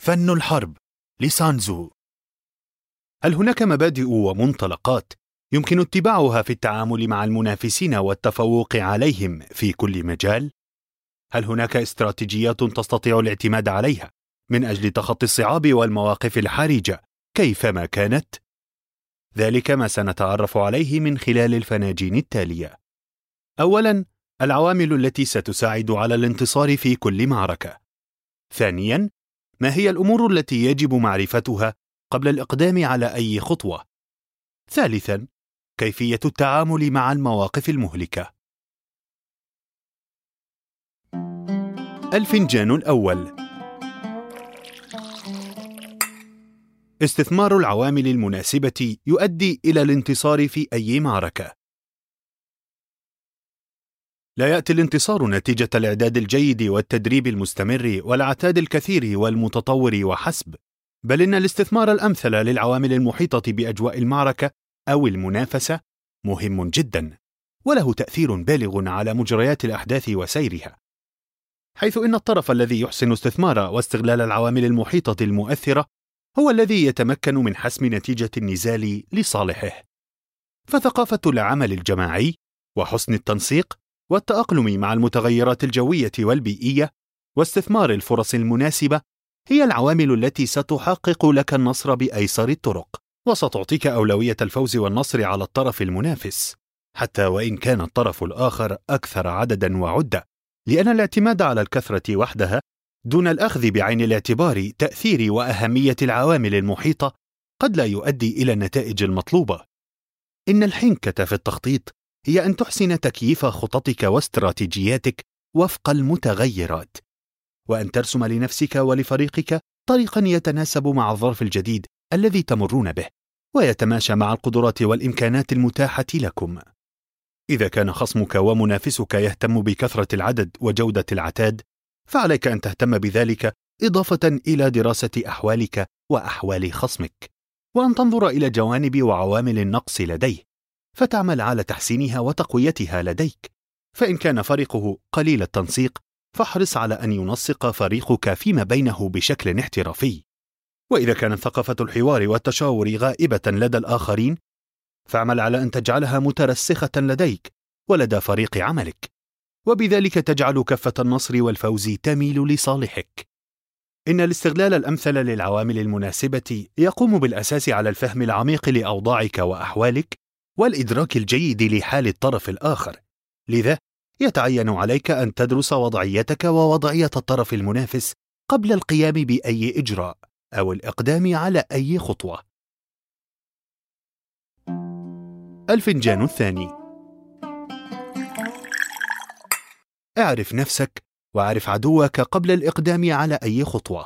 فن الحرب لسانزو. هل هناك مبادئ ومنطلقات يمكن اتباعها في التعامل مع المنافسين والتفوق عليهم في كل مجال؟ هل هناك استراتيجيات تستطيع الاعتماد عليها من أجل تخطي الصعاب والمواقف الحرجة كيفما كانت؟ ذلك ما سنتعرف عليه من خلال الفناجين التالية. أولاً، العوامل التي ستساعد على الانتصار في كل معركة. ثانياً، ما هي الأمور التي يجب معرفتها قبل الإقدام على أي خطوة؟ ثالثاً، كيفية التعامل مع المواقف المهلكة. الفنجان الأول: استثمار العوامل المناسبة يؤدي إلى الانتصار في أي معركة. لا يأتي الانتصار نتيجة الإعداد الجيد والتدريب المستمر والعتاد الكثير والمتطور وحسب، بل إن الاستثمار الأمثل للعوامل المحيطة بأجواء المعركة أو المنافسة مهم جدا، وله تأثير بالغ على مجريات الأحداث وسيرها، حيث إن الطرف الذي يحسن استثمار واستغلال العوامل المحيطة المؤثرة هو الذي يتمكن من حسم نتيجة النزال لصالحه. فثقافة العمل الجماعي وحسن التنسيق والتأقلم مع المتغيرات الجوية والبيئية واستثمار الفرص المناسبة هي العوامل التي ستحقق لك النصر بأيسر الطرق، وستعطيك أولوية الفوز والنصر على الطرف المنافس، حتى وإن كان الطرف الآخر أكثر عددا وعدة، لأن الاعتماد على الكثرة وحدها دون الأخذ بعين الاعتبار تأثير وأهمية العوامل المحيطة قد لا يؤدي إلى النتائج المطلوبة. إن الحنكة في التخطيط هي أن تحسن تكييف خططك واستراتيجياتك وفق المتغيرات، وأن ترسم لنفسك ولفريقك طريقا يتناسب مع الظرف الجديد الذي تمرون به ويتماشى مع القدرات والإمكانات المتاحة لكم. إذا كان خصمك ومنافسك يهتم بكثرة العدد وجودة العتاد، فعليك أن تهتم بذلك إضافة إلى دراسة أحوالك وأحوال خصمك، وأن تنظر إلى جوانب وعوامل النقص لديه فتعمل على تحسينها وتقويتها لديك. فإن كان فريقه قليل التنسيق فاحرص على أن ينسق فريقك فيما بينه بشكل احترافي. وإذا كانت ثقافة الحوار والتشاور غائبة لدى الآخرين فاعمل على أن تجعلها مترسخة لديك ولدى فريق عملك، وبذلك تجعل كفة النصر والفوز تميل لصالحك. إن الاستغلال الأمثل للعوامل المناسبة يقوم بالأساس على الفهم العميق لأوضاعك وأحوالك والإدراك الجيد لحال الطرف الآخر، لذا يتعين عليك أن تدرس وضعيتك ووضعية الطرف المنافس قبل القيام بأي إجراء أو الإقدام على أي خطوة. الفنجان الثاني: اعرف نفسك واعرف عدوك قبل الإقدام على أي خطوة.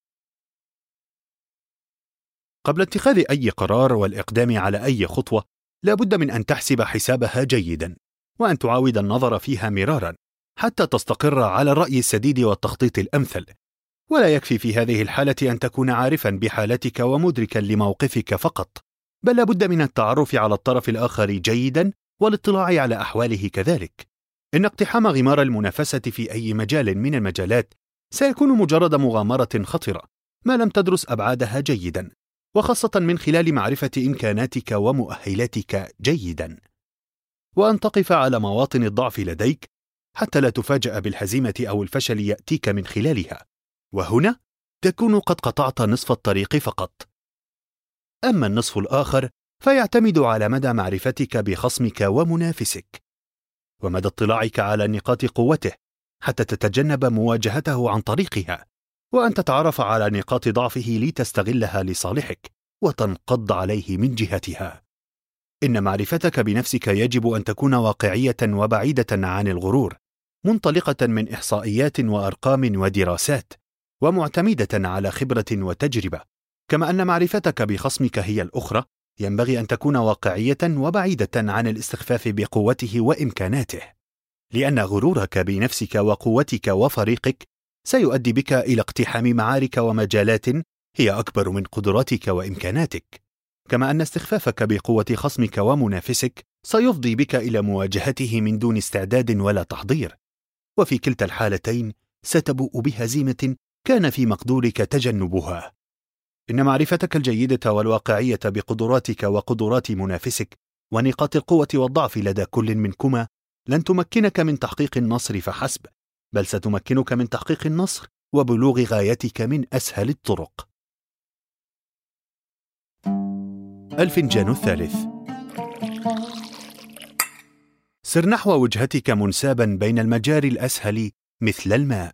قبل اتخاذ أي قرار والإقدام على أي خطوة لا بد من أن تحسب حسابها جيدا، وأن تعاود النظر فيها مرارا حتى تستقر على الرأي السديد والتخطيط الأمثل. ولا يكفي في هذه الحالة أن تكون عارفا بحالتك ومدركا لموقفك فقط، بل لا بد من التعرف على الطرف الآخر جيدا والاطلاع على أحواله كذلك. إن اقتحام غمار المنافسة في أي مجال من المجالات سيكون مجرد مغامرة خطرة ما لم تدرس أبعادها جيدا، وخاصة من خلال معرفة إمكاناتك ومؤهلاتك جيدا، وأن تقف على مواطن الضعف لديك حتى لا تفاجأ بالهزيمة أو الفشل يأتيك من خلالها، وهنا تكون قد قطعت نصف الطريق فقط. أما النصف الآخر فيعتمد على مدى معرفتك بخصمك ومنافسك ومدى اطلاعك على نقاط قوته حتى تتجنب مواجهته عن طريقها، وأن تتعرف على نقاط ضعفه لتستغلها لصالحك وتنقض عليه من جهتها. إن معرفتك بنفسك يجب أن تكون واقعية وبعيدة عن الغرور، منطلقة من إحصائيات وأرقام ودراسات، ومعتمدة على خبرة وتجربة. كما أن معرفتك بخصمك هي الأخرى ينبغي أن تكون واقعية وبعيدة عن الاستخفاف بقوته وإمكاناته، لأن غرورك بنفسك وقوتك وفريقك سيؤدي بك إلى اقتحام معارك ومجالات هي أكبر من قدراتك وإمكاناتك. كما أن استخفافك بقوة خصمك ومنافسك سيفضي بك إلى مواجهته من دون استعداد ولا تحضير، وفي كلتا الحالتين ستبوء بهزيمة كان في مقدورك تجنبها. إن معرفتك الجيدة والواقعية بقدراتك وقدرات منافسك ونقاط القوة والضعف لدى كل منكما لن تمكنك من تحقيق النصر فحسب، بل ستمكنك من تحقيق النصر وبلوغ غايتك من أسهل الطرق. الفنجان الثالث. سر نحو وجهتك منسابا بين المجاري الأسهل مثل الماء.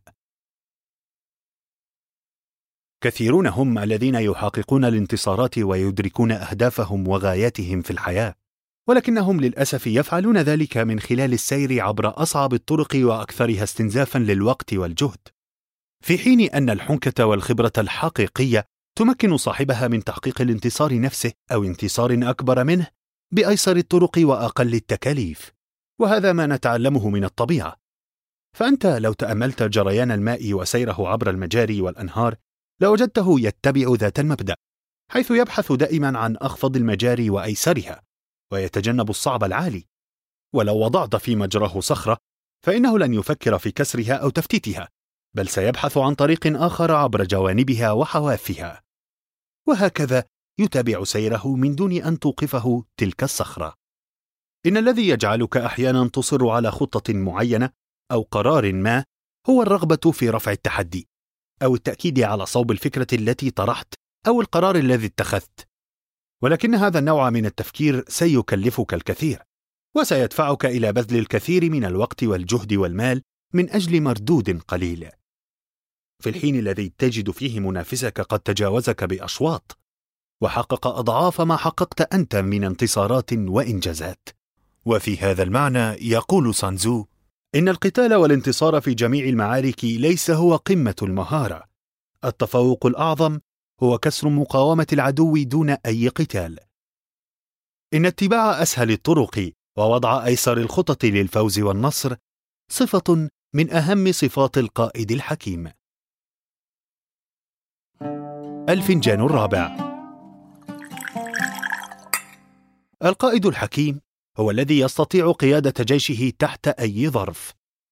كثيرون هم الذين يحققون الانتصارات ويدركون أهدافهم وغاياتهم في الحياة، ولكنهم للأسف يفعلون ذلك من خلال السير عبر أصعب الطرق وأكثرها استنزافا للوقت والجهد، في حين أن الحنكة والخبرة الحقيقية تمكن صاحبها من تحقيق الانتصار نفسه أو انتصار أكبر منه بأيسر الطرق وأقل التكاليف. وهذا ما نتعلمه من الطبيعة. فأنت لو تأملت جريان الماء وسيره عبر المجاري والأنهار لوجدته يتبع ذات المبدأ، حيث يبحث دائما عن أخفض المجاري وأيسرها ويتجنب الصعب العالي. ولو وضعت في مجراه صخرة فإنه لن يفكر في كسرها أو تفتيتها، بل سيبحث عن طريق آخر عبر جوانبها وحوافها، وهكذا يتابع سيره من دون أن توقفه تلك الصخرة. إن الذي يجعلك أحيانا تصر على خطة معينة أو قرار ما هو الرغبة في رفع التحدي، أو التأكيد على صوب الفكرة التي طرحت أو القرار الذي اتخذت. ولكن هذا النوع من التفكير سيكلفك الكثير، وسيدفعك إلى بذل الكثير من الوقت والجهد والمال من أجل مردود قليل، في الحين الذي تجد فيه منافسك قد تجاوزك بأشواط وحقق أضعاف ما حققت أنت من انتصارات وإنجازات. وفي هذا المعنى يقول سانزو: إن القتال والانتصار في جميع المعارك ليس هو قمة المهارة، التفوق الأعظم هو كسر مقاومة العدو دون أي قتال. إن اتباع أسهل الطرق ووضع أيسر الخطط للفوز والنصر صفة من أهم صفات القائد الحكيم. الفنجان الرابع. القائد الحكيم هو الذي يستطيع قيادة جيشه تحت أي ظرف.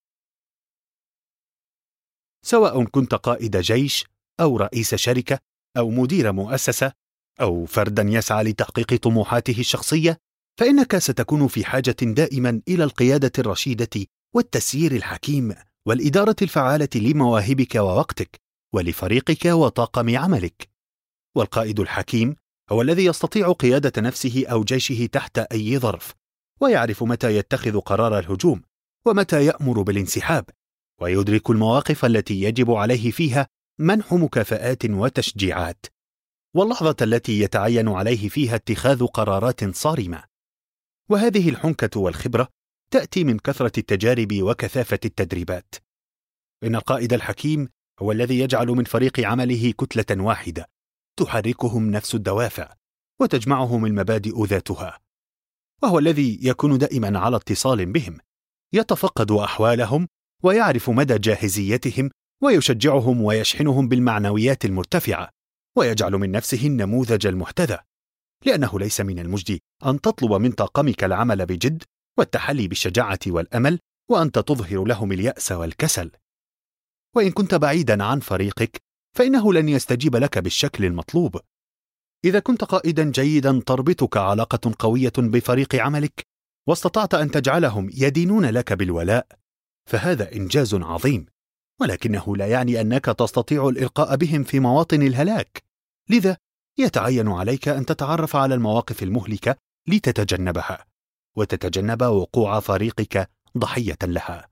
سواء كنت قائد جيش أو رئيس شركة أو مدير مؤسسة أو فردا يسعى لتحقيق طموحاته الشخصية، فإنك ستكون في حاجة دائما إلى القيادة الرشيدة والتسيير الحكيم والإدارة الفعالة لمواهبك ووقتك ولفريقك وطاقم عملك. والقائد الحكيم هو الذي يستطيع قيادة نفسه أو جيشه تحت أي ظرف، ويعرف متى يتخذ قرار الهجوم ومتى يأمر بالانسحاب، ويدرك المواقف التي يجب عليه فيها منح مكافآت وتشجيعات، واللحظة التي يتعين عليه فيها اتخاذ قرارات صارمة. وهذه الحنكة والخبرة تأتي من كثرة التجارب وكثافة التدريبات. إن القائد الحكيم هو الذي يجعل من فريق عمله كتلة واحدة تحركهم نفس الدوافع وتجمعهم المبادئ ذاتها، وهو الذي يكون دائما على اتصال بهم، يتفقد أحوالهم ويعرف مدى جاهزيتهم ويشجعهم ويشحنهم بالمعنويات المرتفعة، ويجعل من نفسه النموذج المحتذى، لأنه ليس من المجدي أن تطلب من طاقمك العمل بجد والتحلي بالشجاعة والأمل وأنت تظهر لهم اليأس والكسل. وإن كنت بعيدا عن فريقك فإنه لن يستجيب لك بالشكل المطلوب. إذا كنت قائدا جيدا تربطك علاقة قوية بفريق عملك واستطعت أن تجعلهم يدينون لك بالولاء، فهذا إنجاز عظيم، ولكنه لا يعني أنك تستطيع الإلقاء بهم في مواطن الهلاك. لذا يتعين عليك أن تتعرف على المواقف المهلكة لتتجنبها وتتجنب وقوع فريقك ضحية لها.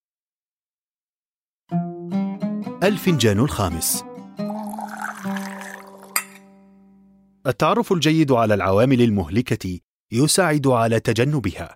الفنجان الخامس. التعرف الجيد على العوامل المهلكة يساعد على تجنبها.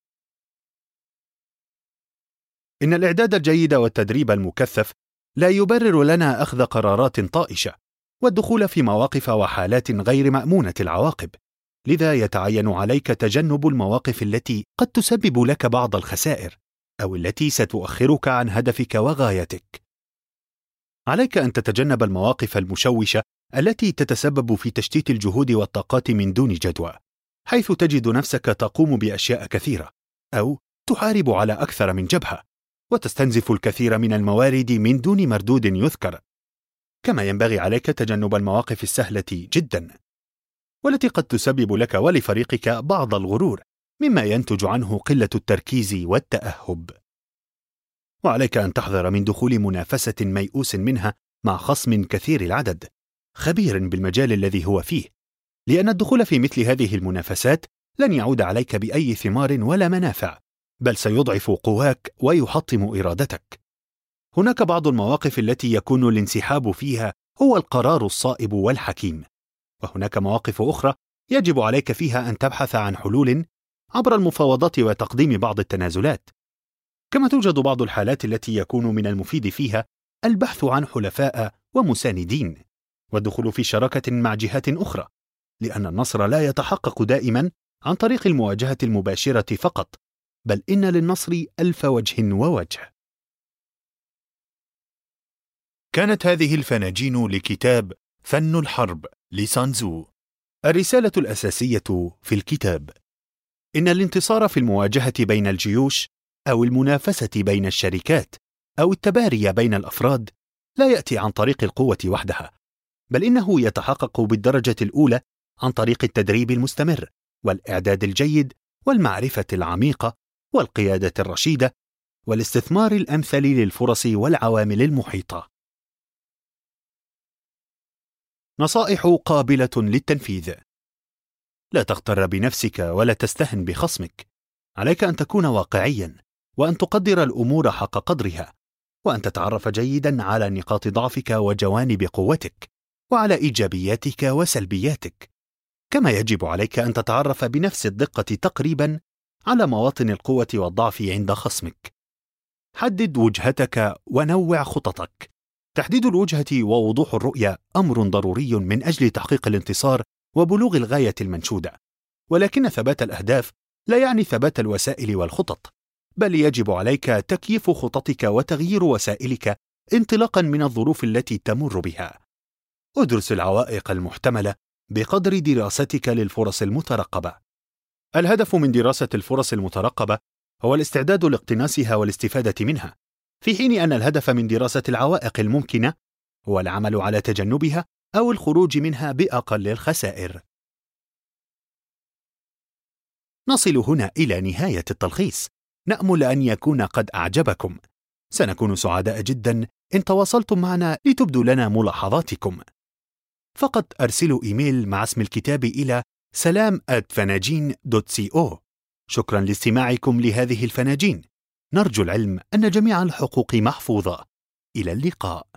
إن الإعداد الجيد والتدريب المكثف لا يبرر لنا أخذ قرارات طائشة والدخول في مواقف وحالات غير مأمونة العواقب، لذا يتعين عليك تجنب المواقف التي قد تسبب لك بعض الخسائر أو التي ستؤخرك عن هدفك وغايتك. عليك أن تتجنب المواقف المشوشة التي تتسبب في تشتيت الجهود والطاقات من دون جدوى، حيث تجد نفسك تقوم بأشياء كثيرة أو تحارب على أكثر من جبهة وتستنزف الكثير من الموارد من دون مردود يذكر، كما ينبغي عليك تجنب المواقف السهلة جدا، والتي قد تسبب لك ولفريقك بعض الغرور، مما ينتج عنه قلة التركيز والتأهب. وعليك أن تحذر من دخول منافسة ميؤوس منها مع خصم كثير العدد خبير بالمجال الذي هو فيه، لأن الدخول في مثل هذه المنافسات لن يعود عليك بأي ثمار ولا منافع، بل سيضعف قواك ويحطم إرادتك. هناك بعض المواقف التي يكون الانسحاب فيها هو القرار الصائب والحكيم، وهناك مواقف أخرى يجب عليك فيها أن تبحث عن حلول عبر المفاوضات وتقديم بعض التنازلات. كما توجد بعض الحالات التي يكون من المفيد فيها البحث عن حلفاء ومساندين والدخول في شراكة مع جهات أخرى، لأن النصر لا يتحقق دائما عن طريق المواجهة المباشرة فقط، بل إن للنصر 1000 وجه ووجه. كانت هذه الفناجين لكتاب فن الحرب لسانزو. الرسالة الأساسية في الكتاب: إن الانتصار في المواجهة بين الجيوش أو المنافسة بين الشركات أو التباري بين الأفراد لا يأتي عن طريق القوة وحدها، بل إنه يتحقق بالدرجة الأولى عن طريق التدريب المستمر والإعداد الجيد والمعرفة العميقة والقيادة الرشيدة والاستثمار الأمثل للفرص والعوامل المحيطة. نصائح قابلة للتنفيذ: لا تغتر بنفسك ولا تستهن بخصمك. عليك أن تكون واقعيا، وأن تقدر الأمور حق قدرها، وأن تتعرف جيدا على نقاط ضعفك وجوانب قوتك، وعلى إيجابياتك وسلبياتك. كما يجب عليك أن تتعرف بنفس الدقة تقريبا على مواطن القوة والضعف عند خصمك. حدد وجهتك ونوع خططك. تحديد الوجهة ووضوح الرؤية أمر ضروري من أجل تحقيق الانتصار وبلوغ الغاية المنشودة، ولكن ثبات الأهداف لا يعني ثبات الوسائل والخطط، بل يجب عليك تكييف خططك وتغيير وسائلك انطلاقا من الظروف التي تمر بها. ادرس العوائق المحتملة بقدر دراستك للفرص المترقبة. الهدف من دراسة الفرص المترقبة هو الاستعداد لاقتناصها والاستفادة منها، في حين أن الهدف من دراسة العوائق الممكنة هو العمل على تجنبها أو الخروج منها بأقل الخسائر. نصل هنا إلى نهاية التلخيص. نأمل أن يكون قد أعجبكم. سنكون سعداء جدا إن تواصلتم معنا لتبدوا لنا ملاحظاتكم. فقط أرسلوا إيميل مع اسم الكتاب إلى salam@fanajin.co. شكرا لاستماعكم لهذه الفناجين. نرجو العلم أن جميع الحقوق محفوظة. إلى اللقاء.